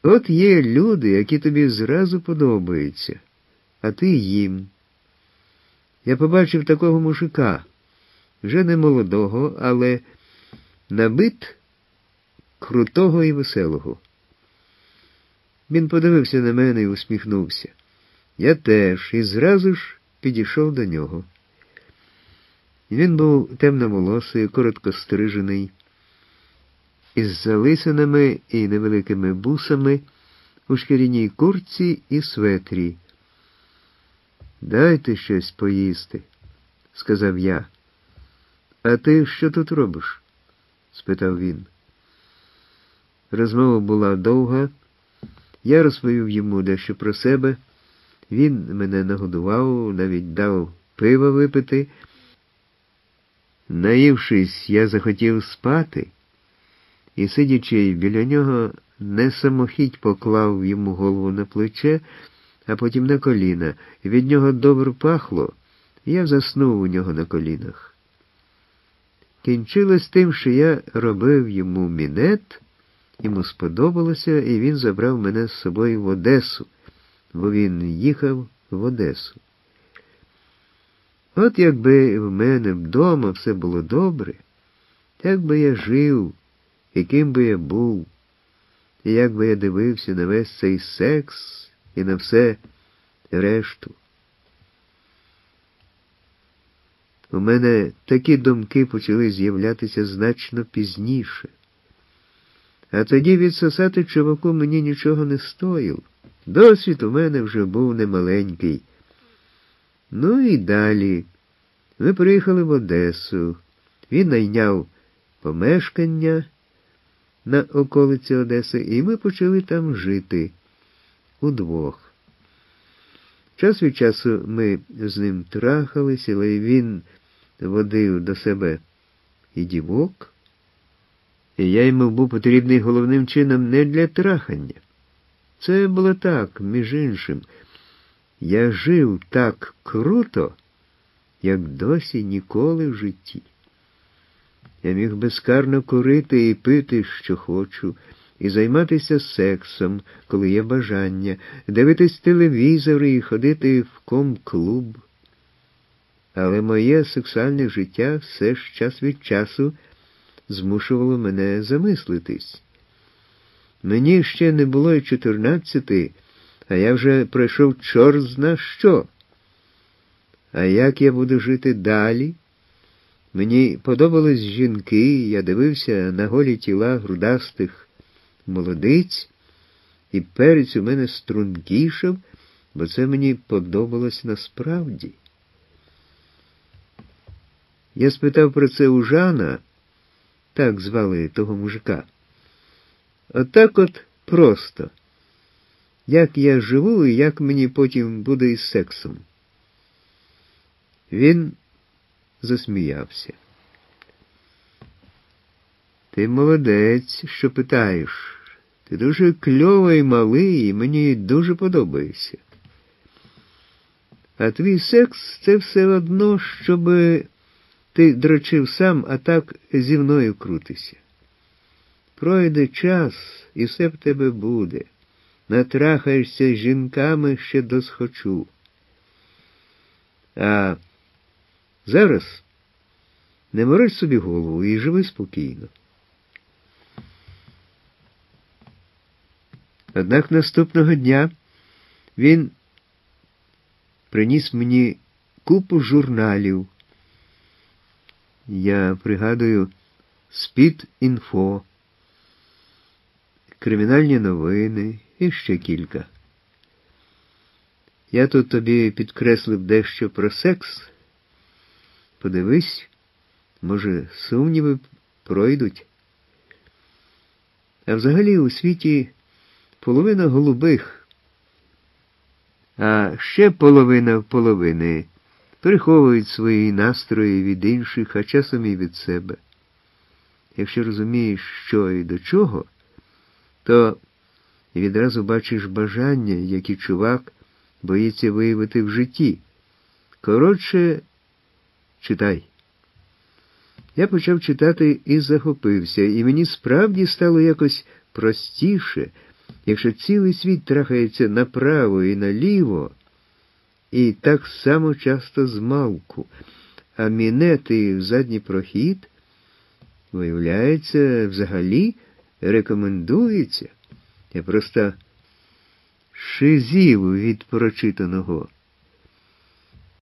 От є люди, які тобі зразу подобаються, а ти їм. Я побачив такого мужика, вже не молодого, але на бит крутого і веселого. Він подивився на мене і усміхнувся. Я теж, і зразу ж підійшов до нього. Він був темноволосий, коротко стрижений, із залисинами і невеликими бусами, у шкіряній куртці і светрі. «Дайте щось поїсти», – сказав я. «А ти що тут робиш?» – спитав він. Розмова була довга. Я розповів йому дещо про себе. Він мене нагодував, навіть дав пива випити. Наївшись, я захотів спати, і, сидячи біля нього, не самохідь поклав йому голову на плече, а потім на коліна. Від нього добре пахло, і я заснув у нього на колінах. Кінчилось тим, що я робив йому мінет, йому сподобалося, і він забрав мене з собою в Одесу, бо він їхав в Одесу. От якби в мене вдома все було добре, як би я жив, яким би я був, і як би я дивився на весь цей секс і на все решту. У мене такі думки почали з'являтися значно пізніше. А тоді відсосати чуваку мені нічого не стоїло. Досвід у мене вже був немаленький. Ну і далі. Ми приїхали в Одесу. Він найняв помешкання на околиці Одеси, і ми почали там жити удвох. Час від часу ми з ним трахалися, але він водив до себе і дівок, і я йому був потрібний головним чином не для трахання. Це було так, між іншим. Я жив так круто, як досі ніколи в житті. Я міг безкарно курити і пити, що хочу, і займатися сексом, коли є бажання, дивитись телевізор і ходити в ком-клуб. Але моє сексуальне життя все ж час від часу змушувало мене замислитись. Мені ще не було й 14, а я вже пройшов чорт зна що. А як я буду жити далі? Мені подобались жінки, я дивився на голі тіла грудастих молодиць, і перець у мене стрункішав, бо це мені подобалось насправді. Я спитав про це у Жана, так звали того мужика. Отак от просто. Як я живу і як мені потім буде із сексом. Він засміявся. Ти молодець, що питаєш. Ти дуже кльовий, малий, і мені дуже подобаєшся. А твій секс – це все одно, щоб ти дрочив сам, а так зі мною крутися. Пройде час, і все в тебе буде. Натрахаєшся з жінками ще досхочу. А зараз не морочь собі голову і живи спокійно. Однак наступного дня він приніс мені купу журналів. Я пригадую «Спід-інфо», «Кримінальні новини» і ще кілька. Я тут тобі підкреслив дещо про секс. Подивись, може, сумніви пройдуть. А взагалі у світі половина голубих, а ще половина половини приховують свої настрої від інших, а часом і від себе. Якщо розумієш, що і до чого, то відразу бачиш бажання, які чувак боїться виявити в житті. Коротше, читай. Я почав читати і захопився, і мені справді стало якось простіше, якщо цілий світ трахається направо і наліво, і так само часто змалку, а мінети в задній прохід, виявляється, взагалі рекомендується. Я просто шизів від прочитаного.